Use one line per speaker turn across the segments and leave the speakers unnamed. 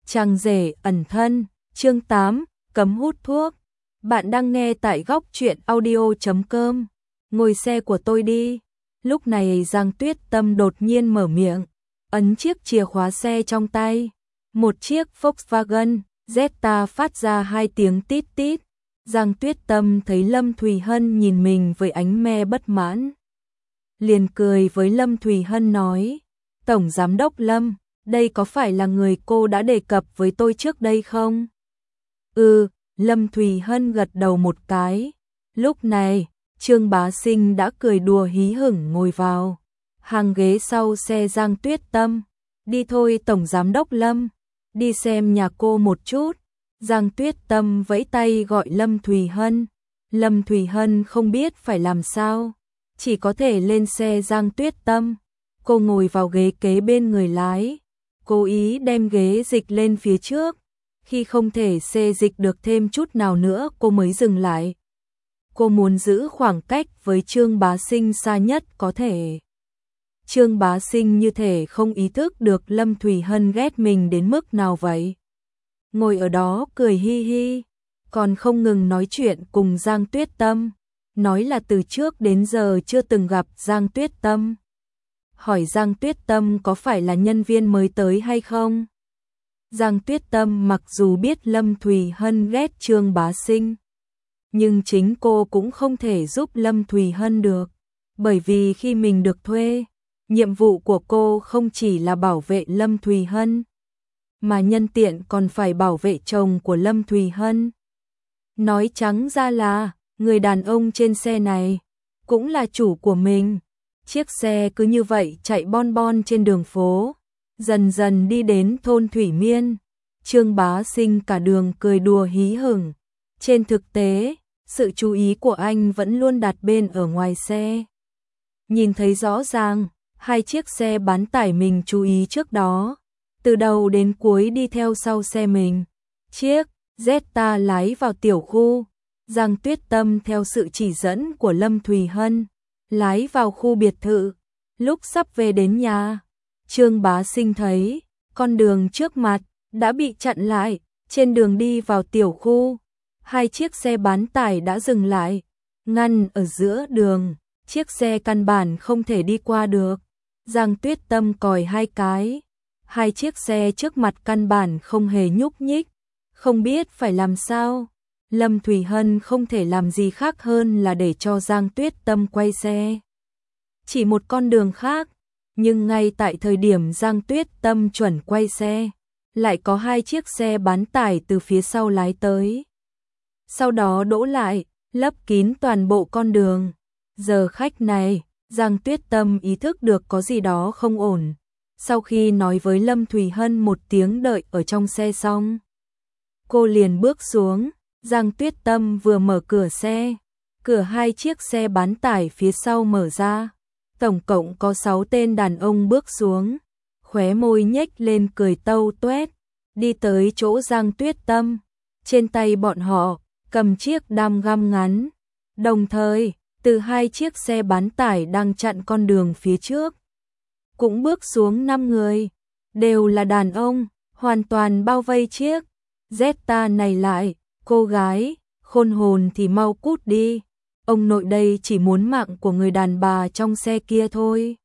Chàng rể ẩn thân, chương 8, cấm hút thuốc. Bạn đang nghe tại góc truyện audio.com. Ngồi xe của tôi đi. Lúc này Giang Tuyết Tâm đột nhiên mở miệng, ấn chiếc chìa khóa xe trong tay. Một chiếc Volkswagen Jetta phát ra 2 tiếng tít tít. Giang Tuyết Tâm thấy Lâm Thùy Hân nhìn mình với ánh me bất mãn. Liền cười với Lâm Thùy Hân nói, Tổng Giám đốc Lâm, đây có phải là người cô đã đề cập với tôi trước đây không? Lâm Thùy Hân gật đầu một cái. Lúc này, Trương Bá Sinh đã cười đùa hí hửng ngồi vào hàng ghế sau xe Giang Tuyết Tâm. Đi thôi Tổng Giám đốc Lâm, đi xem nhà cô một chút. Giang Tuyết Tâm vẫy tay gọi Lâm Thùy Hân. Lâm Thùy Hân không biết phải làm sao, chỉ có thể lên xe Giang Tuyết Tâm. Cô ngồi vào ghế kế bên người lái, cố ý đem ghế dịch lên phía trước. Khi không thể xê dịch được thêm chút nào nữa cô mới dừng lại. Cô muốn giữ khoảng cách với Trương Bá Sinh xa nhất có thể. Trương Bá Sinh như thể không ý thức được Lâm Thùy Hân ghét mình đến mức nào vậy. Ngồi ở đó cười hi hi, còn không ngừng nói chuyện cùng Giang Tuyết Tâm. Nói là từ trước đến giờ chưa từng gặp Giang Tuyết Tâm. Hỏi Giang Tuyết Tâm có phải là nhân viên mới tới hay không? Giang Tuyết Tâm mặc dù biết Lâm Thùy Hân ghét Trương Bá Sinh, nhưng chính cô cũng không thể giúp Lâm Thùy Hân được. Bởi vì khi mình được thuê, nhiệm vụ của cô không chỉ là bảo vệ Lâm Thùy Hân, mà nhân tiện còn phải bảo vệ chồng của Lâm Thùy Hân. Nói trắng ra là, người đàn ông trên xe này cũng là chủ của mình. Chiếc xe cứ như vậy chạy bon bon trên đường phố, dần dần đi đến thôn Thủy Miên. Trương Bá Sinh cả đường cười đùa hí hửng. Trên thực tế, sự chú ý của anh vẫn luôn đặt bên ở ngoài xe. Nhìn thấy rõ ràng, 2 chiếc xe bán tải mình chú ý trước đó, từ đầu đến cuối đi theo sau xe mình. Chiếc Jetta lái vào tiểu khu, Giang Tuyết Tâm theo sự chỉ dẫn của Lâm Thùy Hân lái vào khu biệt thự. Lúc sắp về đến nhà, Trương Bá Sinh thấy con đường trước mặt đã bị chặn lại. Trên đường đi vào tiểu khu, 2 chiếc xe bán tải đã dừng lại, ngăn ở giữa đường. Chiếc xe căn bản không thể đi qua được. Giang Tuyết Tâm còi 2 cái, 2 chiếc xe trước mặt căn bản không hề nhúc nhích, không biết phải làm sao. Lâm Thùy Hân không thể làm gì khác hơn là để cho Giang Tuyết Tâm quay xe chỉ một con đường khác. Nhưng ngay tại thời điểm Giang Tuyết Tâm chuẩn quay xe, lại có 2 chiếc xe bán tải từ phía sau lái tới. Sau đó đỗ lại, lấp kín toàn bộ con đường. Giờ khách này, Giang Tuyết Tâm ý thức được có gì đó không ổn. Sau khi nói với Lâm Thùy Hân một tiếng đợi ở trong xe xong, cô liền bước xuống. Giang Tuyết Tâm vừa mở cửa xe, cửa 2 chiếc xe bán tải phía sau mở ra. Tổng cộng có 6 tên đàn ông bước xuống, khóe môi nhếch lên cười tâu tuét, đi tới chỗ Giang Tuyết Tâm. Trên tay bọn họ cầm chiếc đam găm ngắn. Đồng thời, từ 2 chiếc xe bán tải đang chặn con đường phía trước, cũng bước xuống 5 người, đều là đàn ông, hoàn toàn bao vây chiếc Jetta này lại. Cô gái, khôn hồn thì mau cút đi. Ông nội đây chỉ muốn mạng của người đàn bà trong xe kia thôi.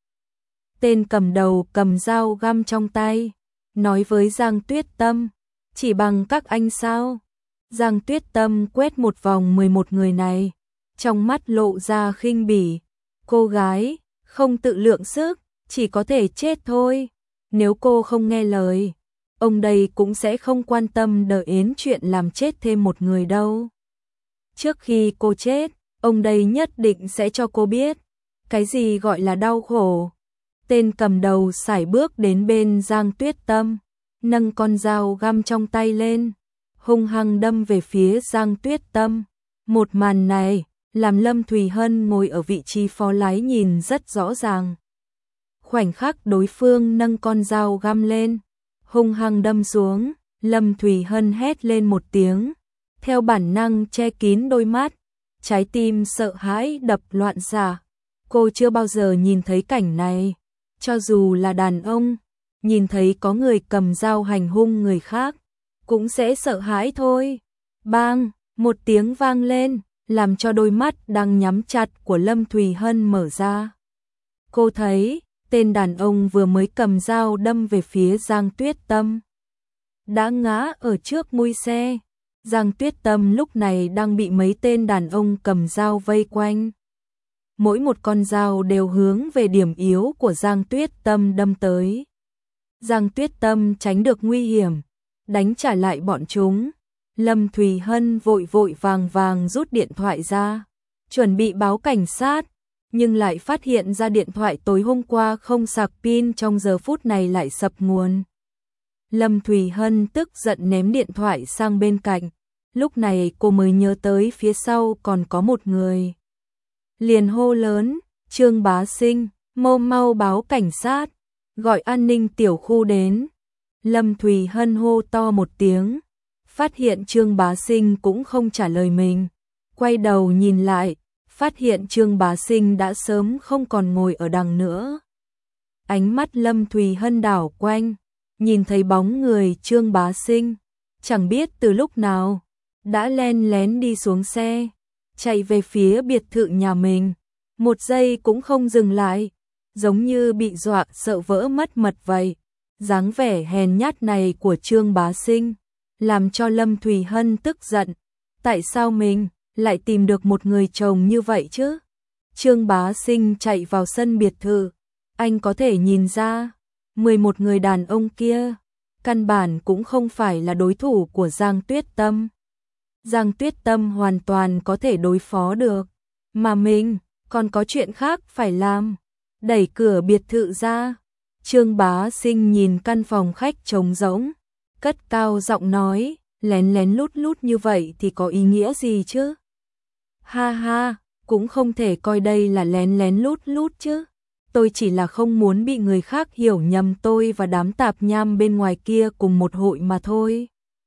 Tên cầm đầu cầm dao găm trong tay, nói với Giang Tuyết Tâm, chỉ bằng các anh sao? Giang Tuyết Tâm quét một vòng 11 người này, trong mắt lộ ra khinh bỉ. Cô gái, không tự lượng sức, chỉ có thể chết thôi. Nếu cô không nghe lời, ông đây cũng sẽ không quan tâm đợi đến chuyện làm chết thêm một người đâu. Trước khi cô chết, ông đây nhất định sẽ cho cô biết cái gì gọi là đau khổ. Tên cầm đầu sải bước đến bên Giang Tuyết Tâm, nâng con dao găm trong tay lên, hung hăng đâm về phía Giang Tuyết Tâm. Một màn này làm Lâm Thùy Hân ngồi ở vị trí phó lái nhìn rất rõ ràng. Khoảnh khắc đối phương nâng con dao găm lên, hung hăng đâm xuống, Lâm Thùy Hân hét lên một tiếng, theo bản năng che kín đôi mắt, trái tim sợ hãi đập loạn xạ. Cô chưa bao giờ nhìn thấy cảnh này, cho dù là đàn ông, nhìn thấy có người cầm dao hành hung người khác, cũng sẽ sợ hãi thôi. Bang, một tiếng vang lên, làm cho đôi mắt đang nhắm chặt của Lâm Thùy Hân mở ra. Cô thấy, tên đàn ông vừa mới cầm dao đâm về phía Giang Tuyết Tâm đã ngã ở trước mui xe. Giang Tuyết Tâm lúc này đang bị mấy tên đàn ông cầm dao vây quanh. Mỗi một con dao đều hướng về điểm yếu của Giang Tuyết Tâm đâm tới. Giang Tuyết Tâm tránh được nguy hiểm, đánh trả lại bọn chúng. Lâm Thùy Hân vội vội vàng vàng rút điện thoại ra, chuẩn bị báo cảnh sát, nhưng lại phát hiện ra điện thoại tối hôm qua không sạc pin trong giờ phút này lại sập nguồn. Lâm Thùy Hân tức giận ném điện thoại sang bên cạnh, lúc này cô mới nhớ tới phía sau còn có một người. Liền hô lớn, Trương Bá Sinh, mau báo cảnh sát, gọi an ninh tiểu khu đến. Lâm Thùy Hân hô to một tiếng, phát hiện Trương Bá Sinh cũng không trả lời mình. Quay đầu nhìn lại, phát hiện Trương Bá Sinh đã sớm không còn ngồi ở đằng nữa. Ánh mắt Lâm Thùy Hân đảo quanh, nhìn thấy bóng người Trương Bá Sinh, chẳng biết từ lúc nào, đã len lén đi xuống xe, chạy về phía biệt thự nhà mình, một giây cũng không dừng lại, giống như bị dọa sợ vỡ mất mật vậy. Dáng vẻ hèn nhát này của Trương Bá Sinh làm cho Lâm Thùy Hân tức giận. Tại sao mình lại tìm được một người chồng như vậy chứ? Trương Bá Sinh chạy vào sân biệt thự, anh có thể nhìn ra 11 người đàn ông kia căn bản cũng không phải là đối thủ của Giang Tuyết Tâm. Giang Tuyết Tâm hoàn toàn có thể đối phó được, mà mình còn có chuyện khác phải làm. Đẩy cửa biệt thự ra, Trương Bá Sinh nhìn căn phòng khách trống rỗng, cất cao giọng nói, lén lén lút lút như vậy thì có ý nghĩa gì chứ? Ha ha, cũng không thể coi đây là lén lén lút lút chứ. Tôi chỉ là không muốn bị người khác hiểu nhầm tôi và đám tạp nham bên ngoài kia cùng một hội mà thôi.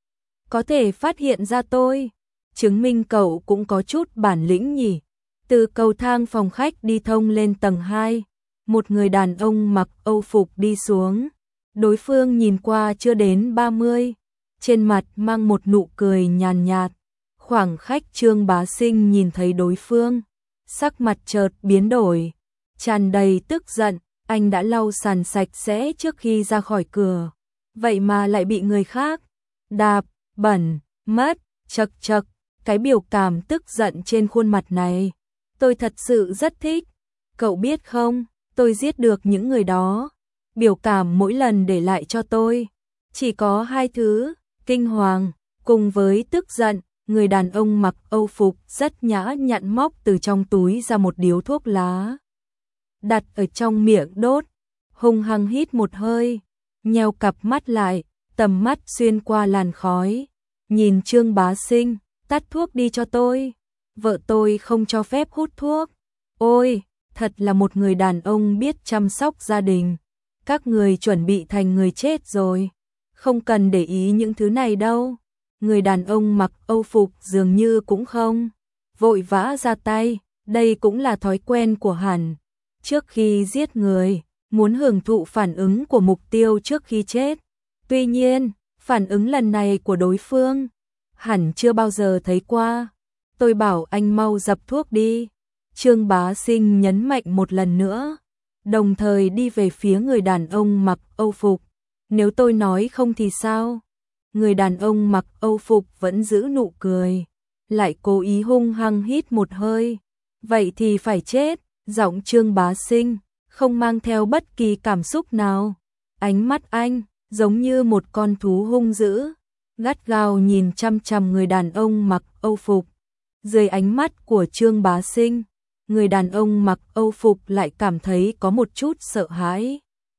Có thể phát hiện ra tôi, chứng minh cậu cũng có chút bản lĩnh nhỉ. Từ cầu thang phòng khách đi thông lên tầng 2, một người đàn ông mặc Âu phục đi xuống. Đối phương nhìn qua chưa đến 30, trên mặt mang một nụ cười nhàn nhạt. Khoảng khách Trương Bá Sinh nhìn thấy đối phương, sắc mặt chợt biến đổi, tràn đầy tức giận. Anh đã lau sàn sạch sẽ trước khi ra khỏi cửa, vậy mà lại bị người khác đạp bẩn mất. Chậc chậc, cái biểu cảm tức giận trên khuôn mặt này, tôi thật sự rất thích. Cậu biết không, tôi giết được những người đó. Biểu cảm mỗi lần để lại cho tôi chỉ có hai thứ, kinh hoàng cùng với tức giận. Người đàn ông mặc Âu phục rất nhã nhặn móc từ trong túi ra một điếu thuốc lá, đặt ở trong miệng đốt, hung hăng hít một hơi, nheo cặp mắt lại, tầm mắt xuyên qua làn khói, nhìn Trương Bá Sinh, tắt thuốc đi cho tôi, vợ tôi không cho phép hút thuốc. Ôi, thật là một người đàn ông biết chăm sóc gia đình. Các người chuẩn bị thành người chết rồi, không cần để ý những thứ này đâu. Người đàn ông mặc Âu phục dường như cũng không vội vã ra tay, đây cũng là thói quen của hắn. Trước khi giết người, muốn hưởng thụ phản ứng của mục tiêu trước khi chết. Tuy nhiên, phản ứng lần này của đối phương, hẳn chưa bao giờ thấy qua. Tôi bảo anh mau dập thuốc đi. Trương Bá Sinh nhấn mạnh một lần nữa, đồng thời đi về phía người đàn ông mặc Âu phục. Nếu tôi nói không thì sao? Người đàn ông mặc Âu phục vẫn giữ nụ cười, lại cố ý hung hăng hít một hơi. Vậy thì phải chết. Giọng Trương Bá Sinh không mang theo bất kỳ cảm xúc nào. Ánh mắt anh giống như một con thú hung dữ, gắt gao nhìn chăm chăm người đàn ông mặc Âu phục. Dưới ánh mắt của Trương Bá Sinh, người đàn ông mặc Âu phục lại cảm thấy có một chút sợ hãi.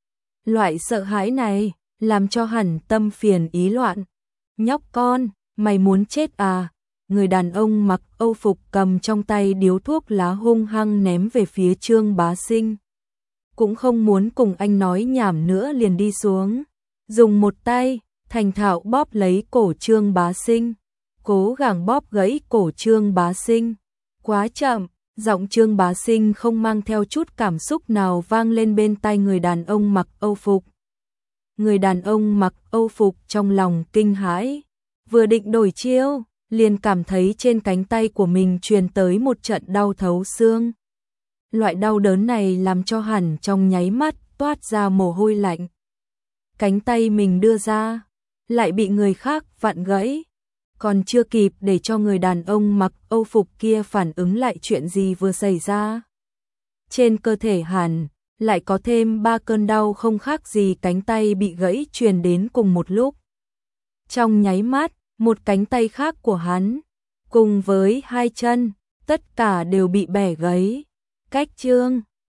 Loại sợ hãi này làm cho hắn tâm phiền ý loạn. Nhóc con, mày muốn chết à? Người đàn ông mặc Âu phục cầm trong tay điếu thuốc lá hung hăng ném về phía Trương Bá Sinh. Cũng không muốn cùng anh nói nhảm nữa liền đi xuống, dùng một tay thành thạo bóp lấy cổ Trương Bá Sinh, cố gắng bóp gãy cổ Trương Bá Sinh. Quá chậm, giọng Trương Bá Sinh không mang theo chút cảm xúc nào vang lên bên tai người đàn ông mặc Âu phục. Người đàn ông mặc Âu phục trong lòng kinh hãi, vừa định đổi chiêu, liền cảm thấy trên cánh tay của mình truyền tới một trận đau thấu xương. Loại đau đớn này làm cho hắn trong nháy mắt toát ra mồ hôi lạnh. Cánh tay mình đưa ra, lại bị người khác vặn gãy. Còn chưa kịp để cho người đàn ông mặc Âu phục kia phản ứng lại chuyện gì vừa xảy ra. Trên cơ thể hắn lại có thêm 3 cơn đau không khác gì cánh tay bị gãy truyền đến cùng một lúc. Trong nháy mắt, một cánh tay khác của hắn, cùng với 2 chân, tất cả đều bị bẻ gãy. Cách chương